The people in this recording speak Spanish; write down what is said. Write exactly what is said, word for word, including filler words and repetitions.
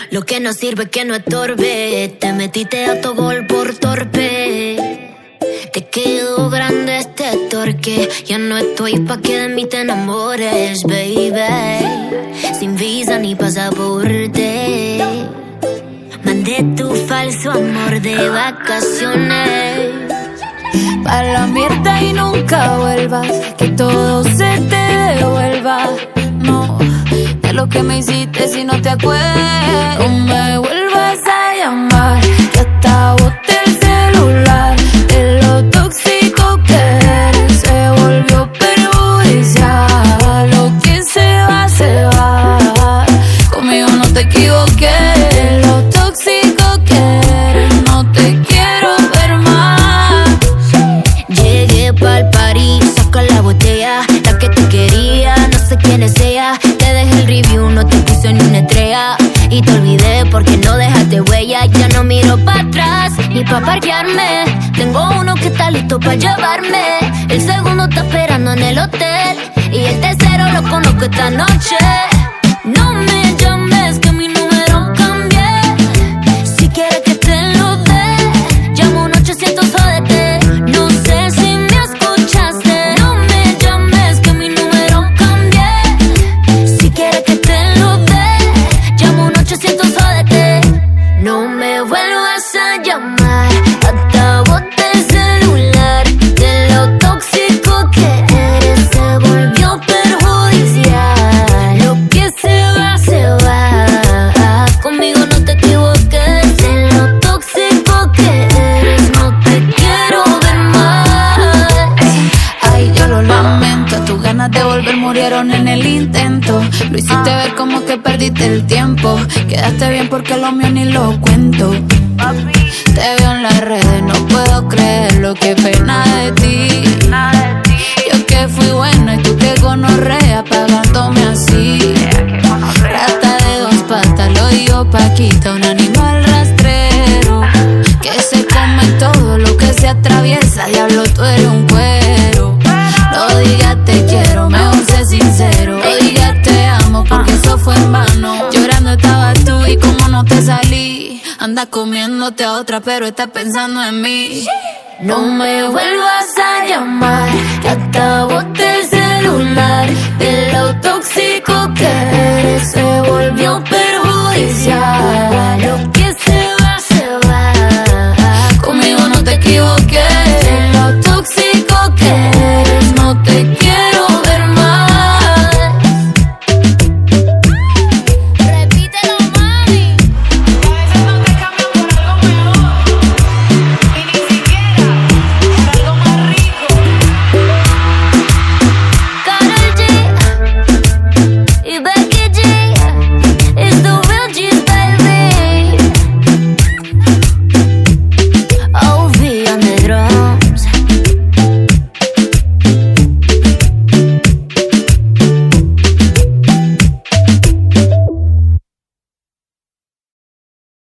Lo que no sirve que no estorbe. Te metiste a tu gol por torpe. Te quedó grande este torque. Ya no estoy pa' que de mí te enamores, baby. Sin visa ni pasaporte. Mandé tu falso amor de vacaciones. Pa' la mierda y nunca vuelvas. Que todo se te devuelva. No, de lo que me hiciste si no te acuerdas. No me vuelvas a llamar, que hasta boté el celular. De lo tóxico que eres se volvió perjudicial. Lo que se va, se va. Conmigo no te equivoqué. De lo tóxico que eres no te quiero ver más. Llegué pa'l party, saca la botella. La que te quería, no sé quién es ella. Te dejé el review, no te puse ni una estrella. Y te olvidé porque no dejaste huella. Ya no miro pa' atrás, ni pa' parquearme. Tengo uno que está listo pa' llevarme. El segundo está esperando en el hotel. Y el tercero lo conozco esta noche. No me llames que mi número cambié. Si quieres que te lo dé, llamo un ochocientos jódete. No sé si me escuchaste. No me llames que mi número cambié. Si quieres que te lo dé, llamo un ochocientos jódete. No me vuelvas a llamar, hasta boté el celular. De lo tóxico que eres se volvió perjudicial. Lo que se va, se va. Conmigo no te equivoques. De lo tóxico que eres no te quiero ver más. Ay, yo lo lamento. Tus ganas de volver murieron en el intento. Lo hiciste ver como que perdiste el tiempo. Quedaste bien porque lo mío ni lo cuento. Te veo en las redes, no puedo creerlo. Qué pena de ti. Yo que fui buena y tú que gonorrea pagándome así. Rata de dos patas, lo digo Paquita, un animal rastrero que se come todo lo que se atraviesa. Diablo, tú eres un cuero. No digas te quiero, mejor sé sincero. No digas te amo porque eso fue en vano. Llorando estabas tú y como no te salí. Anda comiéndote a otra pero estás pensando en mí. No me vuelvas a llamar, que hasta boté el celular. De lo tóxico que eres.